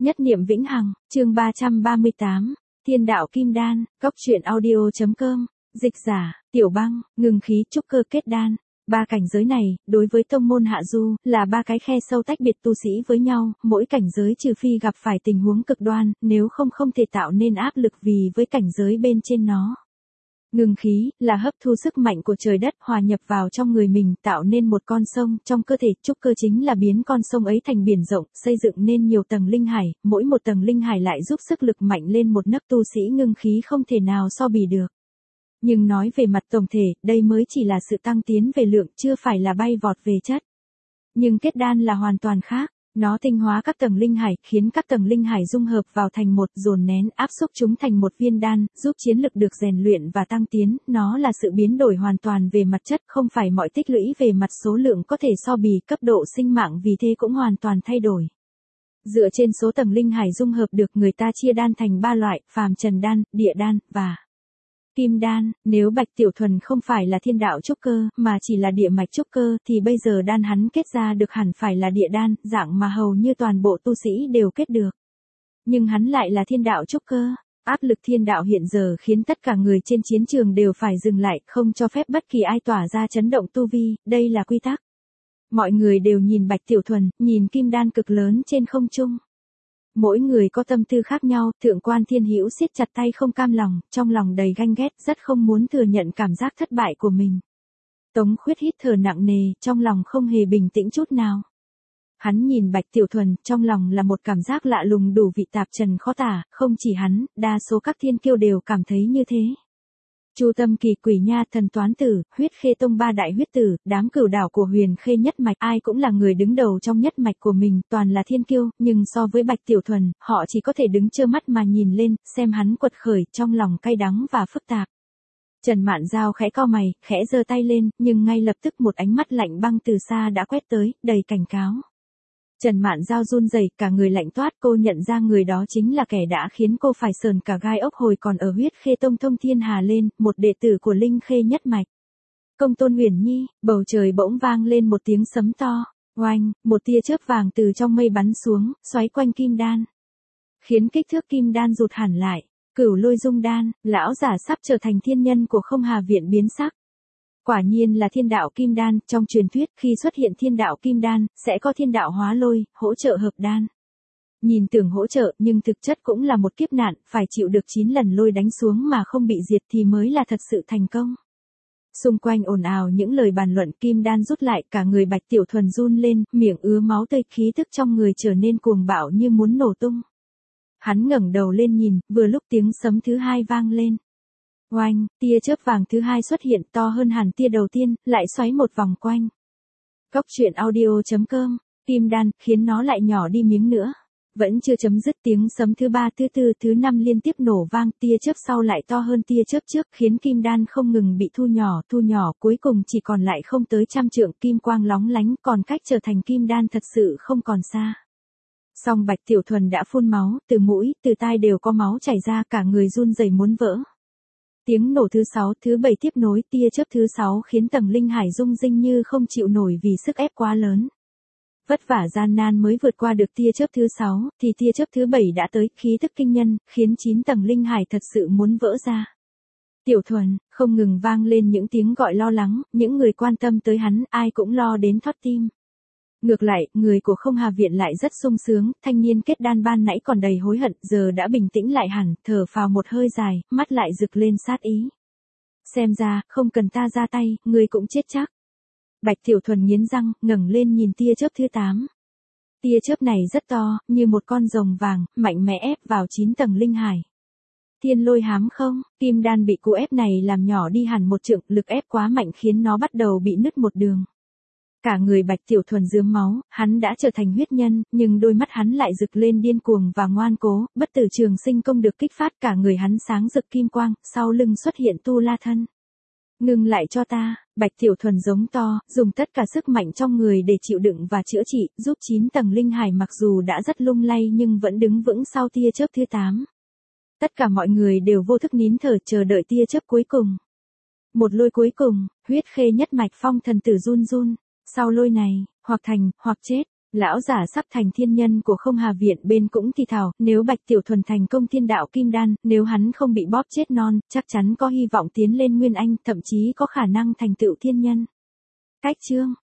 Nhất niệm vĩnh hằng, chương 338, Thiên đạo kim đan, góc truyện audio.com, dịch giả, Tiểu Băng, ngừng khí trúc cơ kết đan. Ba cảnh giới này, đối với tông môn Hạ Du, là ba cái khe sâu tách biệt tu sĩ với nhau, mỗi cảnh giới trừ phi gặp phải tình huống cực đoan, nếu không thể tạo nên áp lực vì với cảnh giới bên trên nó. Ngừng khí, là hấp thu sức mạnh của trời đất hòa nhập vào trong người mình tạo nên một con sông, trong cơ thể trúc cơ chính là biến con sông ấy thành biển rộng, xây dựng nên nhiều tầng linh hải, mỗi một tầng linh hải lại giúp sức lực mạnh lên một nấc tu sĩ ngưng khí không thể nào so bì được. Nhưng nói về mặt tổng thể, đây mới chỉ là sự tăng tiến về lượng chưa phải là bay vọt về chất. Nhưng kết đan là hoàn toàn khác. Nó tinh hóa các tầng linh hải, khiến các tầng linh hải dung hợp vào thành một, dồn nén, áp xúc chúng thành một viên đan, giúp chiến lực được rèn luyện và tăng tiến. Nó là sự biến đổi hoàn toàn về mặt chất, không phải mọi tích lũy về mặt số lượng có thể so bì, cấp độ sinh mạng vì thế cũng hoàn toàn thay đổi. Dựa trên số tầng linh hải dung hợp được, người ta chia đan thành ba loại, phàm trần đan, địa đan, và kim đan. Nếu Bạch Tiểu Thuần không phải là thiên đạo trúc cơ, mà chỉ là địa mạch trúc cơ, thì bây giờ đan hắn kết ra được hẳn phải là địa đan, dạng mà hầu như toàn bộ tu sĩ đều kết được. Nhưng hắn lại là thiên đạo trúc cơ. Áp lực thiên đạo hiện giờ khiến tất cả người trên chiến trường đều phải dừng lại, không cho phép bất kỳ ai tỏa ra chấn động tu vi, đây là quy tắc. Mọi người đều nhìn Bạch Tiểu Thuần, nhìn kim đan cực lớn trên không trung. Mỗi người có tâm tư khác nhau, Thượng quan Thiên Hữu siết chặt tay không cam lòng, trong lòng đầy ganh ghét, rất không muốn thừa nhận cảm giác thất bại của mình. Tống Khuyết hít thở nặng nề, trong lòng không hề bình tĩnh chút nào. Hắn nhìn Bạch Tiểu Thuần, trong lòng là một cảm giác lạ lùng đủ vị tạp trần khó tả, không chỉ hắn, đa số các thiên kiêu đều cảm thấy như thế. Chu Tâm Kỳ, Quỷ Nha, Thần Toán Tử, Huyết Khê Tông ba đại huyết tử, đám cửu đảo của Huyền Khê nhất mạch, ai cũng là người đứng đầu trong nhất mạch của mình, toàn là thiên kiêu, nhưng so với Bạch Tiểu Thuần, họ chỉ có thể đứng trơ mắt mà nhìn lên, xem hắn quật khởi, trong lòng cay đắng và phức tạp. Trần Mạn Giao khẽ cau mày, khẽ giơ tay lên, nhưng ngay lập tức một ánh mắt lạnh băng từ xa đã quét tới, đầy cảnh cáo. Trần Mạn Giao run rẩy, cả người lạnh toát, cô nhận ra người đó chính là kẻ đã khiến cô phải sờn cả gai ốc hồi còn ở Huyết Khê Tông Thông Thiên Hà lên, một đệ tử của Linh Khê nhất mạch. Công Tôn Huyền Nhi. Bầu trời bỗng vang lên một tiếng sấm to, oanh, một tia chớp vàng từ trong mây bắn xuống, xoáy quanh kim đan, khiến kích thước kim đan rụt hẳn lại. Cửu Lôi Dung Đan, lão giả sắp trở thành thiên nhân của Không Hà Viện biến sắc. Quả nhiên là thiên đạo kim đan, trong truyền thuyết, khi xuất hiện thiên đạo kim đan, sẽ có thiên đạo hóa lôi, hỗ trợ hợp đan. Nhìn tưởng hỗ trợ, nhưng thực chất cũng là một kiếp nạn, phải chịu được 9 lần lôi đánh xuống mà không bị diệt thì mới là thật sự thành công. Xung quanh ồn ào những lời bàn luận, kim đan rút lại, cả người Bạch Tiểu Thuần run lên, miệng ứa máu tươi, khí tức trong người trở nên cuồng bạo như muốn nổ tung. Hắn ngẩng đầu lên nhìn, vừa lúc tiếng sấm thứ hai vang lên. Oanh, tia chớp vàng thứ hai xuất hiện, to hơn hẳn tia đầu tiên, lại xoáy một vòng quanh. Góc truyện audio.com, kim đan, khiến nó lại nhỏ đi miếng nữa. Vẫn chưa chấm dứt, tiếng sấm thứ ba, thứ tư, thứ năm liên tiếp nổ vang, tia chớp sau lại to hơn tia chớp trước, khiến kim đan không ngừng bị thu nhỏ, cuối cùng chỉ còn lại không tới 100 trượng, kim quang lóng lánh, còn cách trở thành kim đan thật sự không còn xa. Song Bạch Tiểu Thuần đã phun máu, từ mũi, từ tai đều có máu chảy ra, cả người run rẩy muốn vỡ. Tiếng nổ thứ 6, thứ 7 tiếp nối, tia chớp thứ 6 khiến tầng linh hải rung rinh như không chịu nổi vì sức ép quá lớn. Vất vả gian nan mới vượt qua được tia chớp thứ 6, thì tia chớp thứ 7 đã tới, khí tức kinh nhân, khiến 9 tầng linh hải thật sự muốn vỡ ra. Tiểu Thuần, không ngừng vang lên những tiếng gọi lo lắng, những người quan tâm tới hắn, ai cũng lo đến thót tim. Ngược lại, người của Không Hà Viện lại rất sung sướng, thanh niên kết đan ban nãy còn đầy hối hận, giờ đã bình tĩnh lại hẳn, thở phào một hơi dài, mắt lại rực lên sát ý. Xem ra, không cần ta ra tay, ngươi cũng chết chắc. Bạch Tiểu Thuần nghiến răng, ngẩng lên nhìn tia chớp thứ 8. Tia chớp này rất to, như một con rồng vàng, mạnh mẽ ép vào 9 tầng linh hải. Thiên lôi hám không, kim đan bị cú ép này làm nhỏ đi hẳn một trượng, lực ép quá mạnh khiến nó bắt đầu bị nứt một đường. Cả người Bạch Tiểu Thuần rướm máu, hắn đã trở thành huyết nhân, nhưng đôi mắt hắn lại rực lên điên cuồng và ngoan cố, bất tử trường sinh công được kích phát, cả người hắn sáng rực kim quang, sau lưng xuất hiện tu la thân. Ngừng lại cho ta, Bạch Tiểu Thuần giống to, dùng tất cả sức mạnh trong người để chịu đựng và chữa trị, giúp 9 tầng linh hải mặc dù đã rất lung lay nhưng vẫn đứng vững sau tia chớp thứ 8. Tất cả mọi người đều vô thức nín thở chờ đợi tia chớp cuối cùng. Một lôi cuối cùng, Huyết Khê nhất mạch Phong thần tử run run. Sau lôi này, hoặc thành, hoặc chết, Lão giả sắp thành thiên nhân của Không Hà Viện bên cũng thì thào, nếu Bạch Tiểu Thuần thành công thiên đạo kim đan, nếu hắn không bị bóp chết non, chắc chắn có hy vọng tiến lên Nguyên Anh, thậm chí có khả năng thành tựu thiên nhân. Cách chương